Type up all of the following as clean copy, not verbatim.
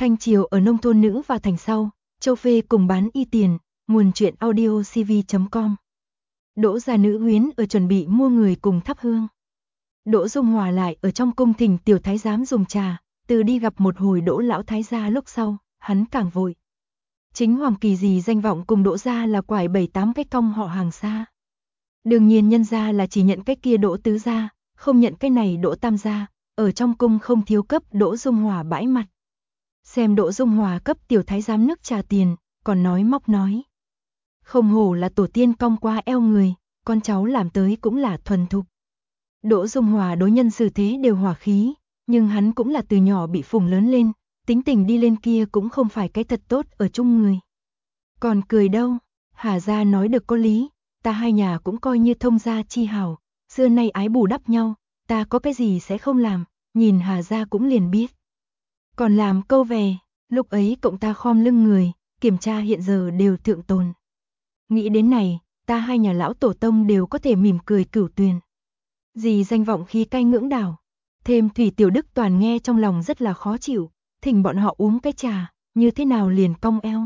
Thanh Triều ở nông thôn nữ và thành sau, Châu Phê cùng bán y tiền, nguồn truyện audio cv.com. Đỗ gia nữ huyến ở chuẩn bị mua người cùng thắp hương. Đỗ Dung Hòa lại ở trong cung thỉnh tiểu thái giám dùng trà, từ đi gặp một hồi Đỗ lão thái gia lúc sau, hắn càng vội. Chính Hoàng Kỳ gì danh vọng cùng Đỗ gia là quải 7-8 cái cong họ hàng xa. Đương nhiên nhân gia là chỉ nhận cái kia Đỗ tứ gia, không nhận cái này Đỗ tam gia, ở trong cung không thiếu cấp Đỗ Dung Hòa bãi mặt. Xem Đỗ Dung Hòa cấp tiểu thái giám nước trà tiền, còn nói móc nói. Không hổ là tổ tiên cong qua eo người, con cháu làm tới cũng là thuần thục. Đỗ Dung Hòa đối nhân xử thế đều hòa khí, nhưng hắn cũng là từ nhỏ bị phùng lớn lên, tính tình đi lên kia cũng không phải cái thật tốt ở chung người. Còn cười đâu, Hà gia nói được có lý, ta hai nhà cũng coi như thông gia chi hảo, xưa nay ái bù đắp nhau, ta có cái gì sẽ không làm, nhìn Hà gia cũng liền biết. Còn làm câu về, lúc ấy cộng ta khom lưng người, kiểm tra hiện giờ đều thượng tồn. Nghĩ đến này, ta hai nhà lão tổ tông đều có thể mỉm cười cửu tuyền. Gì danh vọng khí cay ngưỡng đảo. Thêm Thủy Tiểu Đức toàn nghe trong lòng rất là khó chịu, thỉnh bọn họ uống cái trà, như thế nào liền cong eo.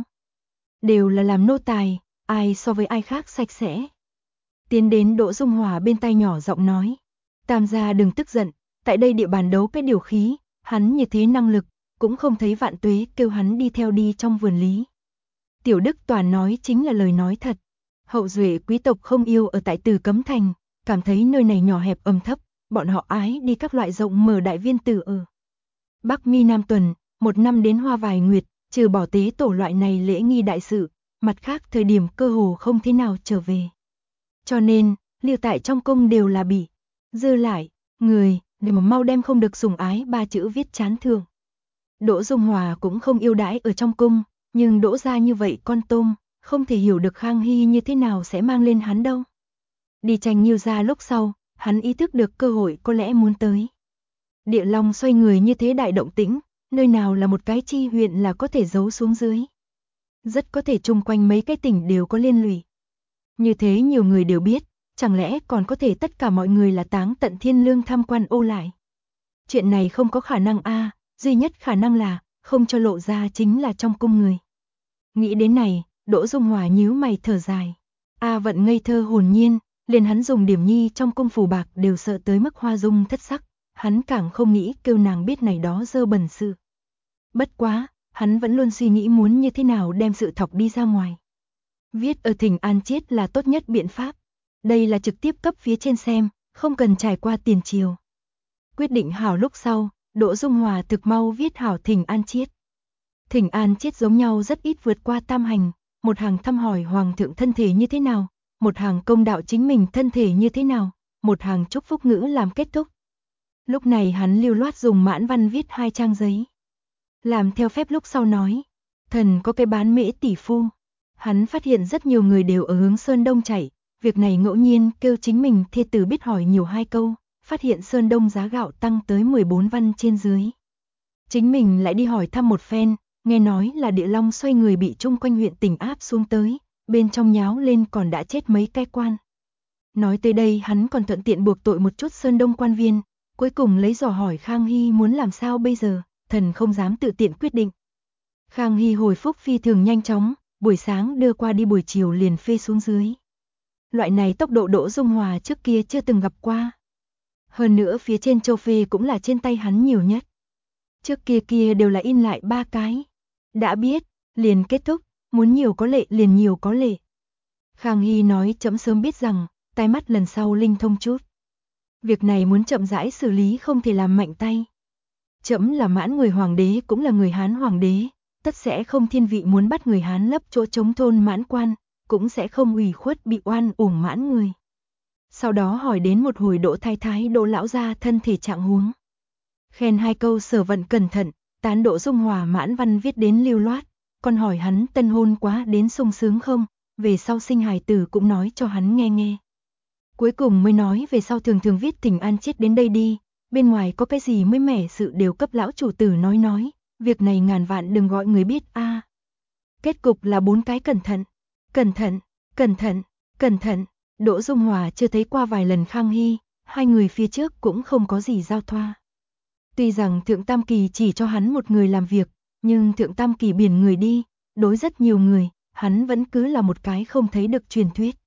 Đều là làm nô tài, ai so với ai khác sạch sẽ. Tiến đến Đỗ Dung Hòa bên tay nhỏ giọng nói. Tam gia đừng tức giận, tại đây địa bàn đấu cái điều khí, hắn như thế năng lực, cũng không thấy Vạn Tuế kêu hắn đi theo đi trong vườn lý. Tiểu Đức toàn nói chính là lời nói thật. Hậu duệ quý tộc không yêu ở tại Từ Cấm Thành, cảm thấy nơi này nhỏ hẹp âm thấp, bọn họ ái đi các loại rộng mở đại viên tử ở. Bắc Mi Nam Tuần, một năm đến hoa vài nguyệt, trừ bỏ tế tổ loại này lễ nghi đại sự, mặt khác thời điểm cơ hồ không thế nào trở về. Cho nên, lưu tại trong cung đều là bị dư lại, người, để mà mau đem không được sủng ái ba chữ viết chán thường. Đỗ Dung Hòa cũng không yêu đãi ở trong cung, nhưng Đỗ gia như vậy con tôm, không thể hiểu được Khang Hy như thế nào sẽ mang lên hắn đâu. Đi tranh Nhiêu gia lúc sau, hắn ý thức được cơ hội có lẽ muốn tới. Địa Long xoay người như thế đại động tĩnh, nơi nào là một cái chi huyện là có thể giấu xuống dưới. Rất có thể chung quanh mấy cái tỉnh đều có liên lụy. Như thế nhiều người đều biết, chẳng lẽ còn có thể tất cả mọi người là Táng Tận Thiên Lương tham quan ô lại. Chuyện này không có khả năng a, duy nhất khả năng là không cho lộ ra chính là trong cung người. Nghĩ đến này, Đỗ Dung Hòa nhíu mày thở dài. A Vận ngây thơ hồn nhiên, liền hắn dùng điểm nhi trong cung phủ bạc đều sợ tới mức hoa dung thất sắc, hắn càng không nghĩ kêu nàng biết này đó dơ bẩn sự. Bất quá, hắn vẫn luôn suy nghĩ muốn như thế nào đem sự thọc đi ra ngoài. Viết ở Thỉnh An Chiết là tốt nhất biện pháp. Đây là trực tiếp cấp phía trên xem, không cần trải qua tiền triều. Quyết định hảo lúc sau, Đỗ Dung Hòa thực mau viết hảo Thỉnh An Chiết. Thỉnh An Chiết giống nhau rất ít vượt qua tam hành, một hàng thăm hỏi hoàng thượng thân thể như thế nào, một hàng công đạo chính mình thân thể như thế nào, một hàng chúc phúc ngữ làm kết thúc. Lúc này hắn lưu loát dùng mãn văn viết 2 trang giấy. Làm theo phép lúc sau nói, thần có cái bán mễ tỷ phu. Hắn phát hiện rất nhiều người đều ở hướng Sơn Đông chạy, việc này ngẫu nhiên kêu chính mình thê tử biết hỏi nhiều 2 câu, phát hiện Sơn Đông giá gạo tăng tới 14 văn trên dưới. Chính mình lại đi hỏi thăm một phen, nghe nói là Địa Long xoay người bị chung quanh huyện tỉnh áp xuống tới, bên trong nháo lên còn đã chết mấy cái quan. Nói tới đây hắn còn thuận tiện buộc tội một chút Sơn Đông quan viên, cuối cùng lấy dò hỏi Khang Hy muốn làm sao bây giờ, thần không dám tự tiện quyết định. Khang Hy hồi phúc phi thường nhanh chóng, buổi sáng đưa qua đi buổi chiều liền phê xuống dưới. Loại này tốc độ Đỗ Dung Hòa trước kia chưa từng gặp qua. Hơn nữa phía trên châu phê cũng là trên tay hắn nhiều nhất. Trước kia đều là in lại 3 cái. Đã biết, liền kết thúc, muốn nhiều có lệ liền nhiều có lệ. Khang Hy nói chấm sớm biết rằng, tai mắt lần sau linh thông chút. Việc này muốn chậm rãi xử lý không thể làm mạnh tay. Chấm là Mãn người hoàng đế cũng là người Hán hoàng đế, tất sẽ không thiên vị muốn bắt người Hán lấp chỗ chống thôn Mãn quan, cũng sẽ không ủy khuất bị oan uổng Mãn người. Sau đó hỏi đến một hồi Đỗ thái thái Đỗ lão gia thân thể trạng huống. Khen 2 câu sở vận cẩn thận, tán Đỗ Dung Hòa mãn văn viết đến lưu loát, còn hỏi hắn tân hôn quá đến sung sướng không, về sau sinh hài tử cũng nói cho hắn nghe. Cuối cùng mới nói về sau thường thường viết Thỉnh An Chiết đến đây đi, bên ngoài có cái gì mới mẻ sự đều cấp lão chủ tử nói, việc này ngàn vạn đừng gọi người biết a. Kết cục là 4 cái cẩn thận, cẩn thận, cẩn thận, cẩn thận. Đỗ Dung Hòa chưa thấy qua vài lần Khang Hy, hai người phía trước cũng không có gì giao thoa. Tuy rằng Thượng Tam Kỳ chỉ cho hắn một người làm việc, Nhưng thượng tam kỳ biển người đi, đối rất nhiều người, hắn vẫn cứ là một cái không thấy được truyền thuyết.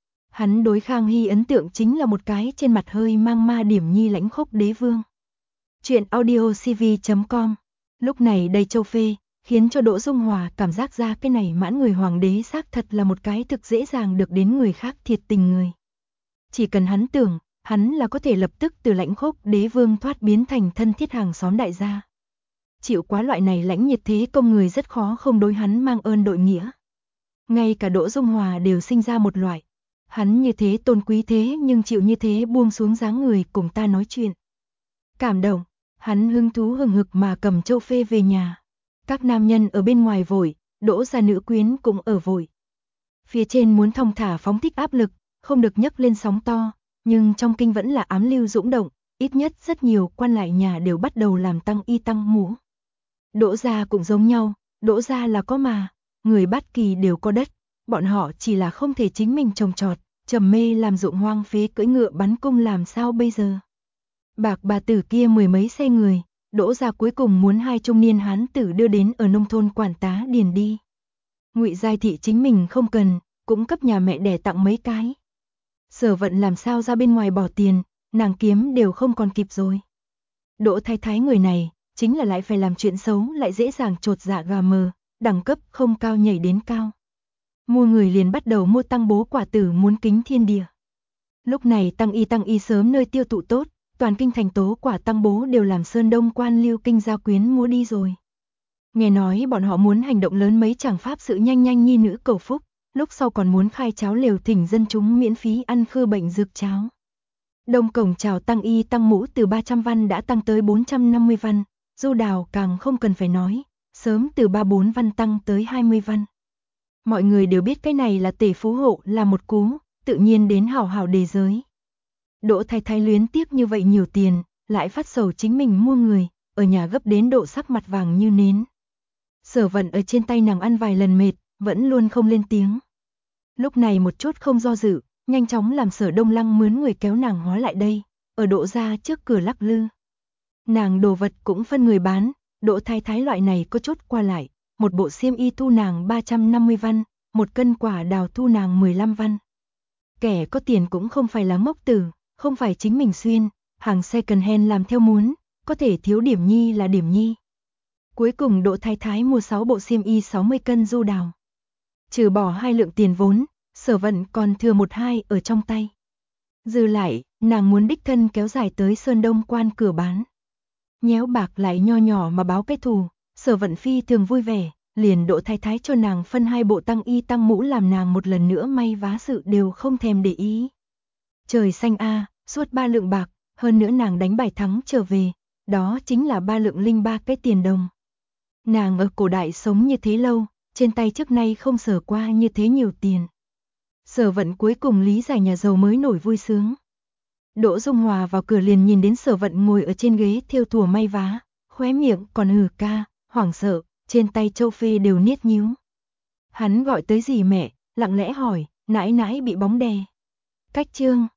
Hắn đối Khang Hy ấn tượng chính là một cái trên mặt hơi mang ma điểm nhi lãnh khốc đế vương. Chuyện audio cv.com. Lúc này đây Châu Phê, khiến cho Đỗ Dung Hòa cảm giác ra cái này mãn người hoàng đế xác thật là một cái thực dễ dàng được đến người khác thiệt tình người. Chỉ cần hắn tưởng, hắn là có thể lập tức từ lãnh khốc đế vương thoát biến thành thân thiết hàng xóm đại gia. Chịu quá loại này lãnh nhiệt thế công người rất khó không đối hắn mang ơn đội nghĩa. Ngay cả Đỗ Dung Hòa đều sinh ra một loại. Hắn như thế tôn quý thế nhưng chịu như thế buông xuống dáng người cùng ta nói chuyện. Cảm động, hắn hứng thú hừng hực mà cầm Châu Phê về nhà. Các nam nhân ở bên ngoài vội, Đỗ gia nữ quyến cũng ở vội. Phía trên muốn thong thả phóng thích áp lực, không được nhấc lên sóng to, nhưng trong kinh vẫn là ám lưu dũng động, ít nhất rất nhiều quan lại nhà đều bắt đầu làm tăng y tăng mũ. Đỗ gia cũng giống nhau, Đỗ gia là có mà, người Bát Kỳ đều có đất, bọn họ chỉ là không thể chính mình trồng trọt, trầm mê làm ruộng hoang phế cưỡi ngựa bắn cung làm sao bây giờ. Bạc bà tử kia mười mấy xe người, Đỗ gia cuối cùng muốn hai trung niên hán tử đưa đến ở nông thôn quản tá điền đi. Ngụy Giai Thị chính mình không cần, cũng cấp nhà mẹ đẻ tặng mấy cái. Sở Vận làm sao ra bên ngoài bỏ tiền, nàng kiếm đều không còn kịp rồi. Đỗ Thái Thái người này, chính là lại phải làm chuyện xấu lại dễ dàng trột dạ gà mờ, đẳng cấp không cao nhảy đến cao. Mua người liền bắt đầu mua tăng bố quả tử muốn kính thiên địa. Lúc này tăng y sớm nơi tiêu tụ tốt, toàn kinh thành tố quả tăng bố đều làm Sơn Đông quan lưu kinh gia quyến mua đi rồi. Nghe nói bọn họ muốn hành động lớn mấy chẳng pháp sự nhanh nhi nữ cầu phúc, lúc sau còn muốn khai cháo lều thỉnh dân chúng miễn phí ăn khư bệnh dược cháo. Đông cổng chào tăng y tăng mũ từ 300 văn đã tăng tới 450 văn, du đào càng không cần phải nói, sớm từ 34 văn tăng tới 20 văn. Mọi người đều biết cái này là tể phú hộ là một cú, tự nhiên đến hảo hảo đề giới. Đỗ Thái Thái luyến tiếc như vậy nhiều tiền, lại phát sầu chính mình mua người, ở nhà gấp đến độ sắc mặt vàng như nến. Sở Vận ở trên tay nàng ăn vài lần mệt, vẫn luôn không lên tiếng. Lúc này một chút không do dự, nhanh chóng làm Sở Đông Lăng mướn người kéo nàng hóa lại đây, ở Đỗ gia trước cửa lắc lư. Nàng đồ vật cũng phân người bán, Đỗ Thái Thái loại này có chút qua lại, một bộ xiêm y thu nàng 350 văn, một cân quả đào thu nàng 15 văn. Kẻ có tiền cũng không phải là ngốc tử, không phải chính mình xuyên, hàng second hand làm theo muốn, có thể thiếu điểm nhi là điểm nhi. Cuối cùng Đỗ Thái Thái mua 6 bộ xiêm y 60 cân du đào. Trừ bỏ 2 lượng tiền vốn, Sở Vận còn thừa 1-2 ở trong tay. Dư lại, nàng muốn đích thân kéo dài tới Sơn Đông quan cửa bán. Nhéo bạc lại nho nhỏ mà báo cái thù, Sở Vận phi thường vui vẻ, liền Đỗ Thái Thái cho nàng phân 2 bộ tăng y tăng mũ làm nàng một lần nữa may vá sự đều không thèm để ý. Trời xanh a, suốt 3 lượng bạc, hơn nữa nàng đánh bài thắng trở về, đó chính là 3 lượng linh 3 cái tiền đồng. Nàng ở cổ đại sống như thế lâu, trên tay trước nay không sở qua như thế nhiều tiền. Sở Vận cuối cùng lý giải nhà giàu mới nổi vui sướng. Đỗ Dung Hòa vào cửa liền nhìn đến Sở Vận ngồi ở trên ghế thêu thùa may vá, khóe miệng còn hừ ca, hoảng sợ, trên tay Châu Phê đều niết nhíu. Hắn gọi tới dì mẹ, lặng lẽ hỏi, nãi nãi bị bóng đè. Cách chương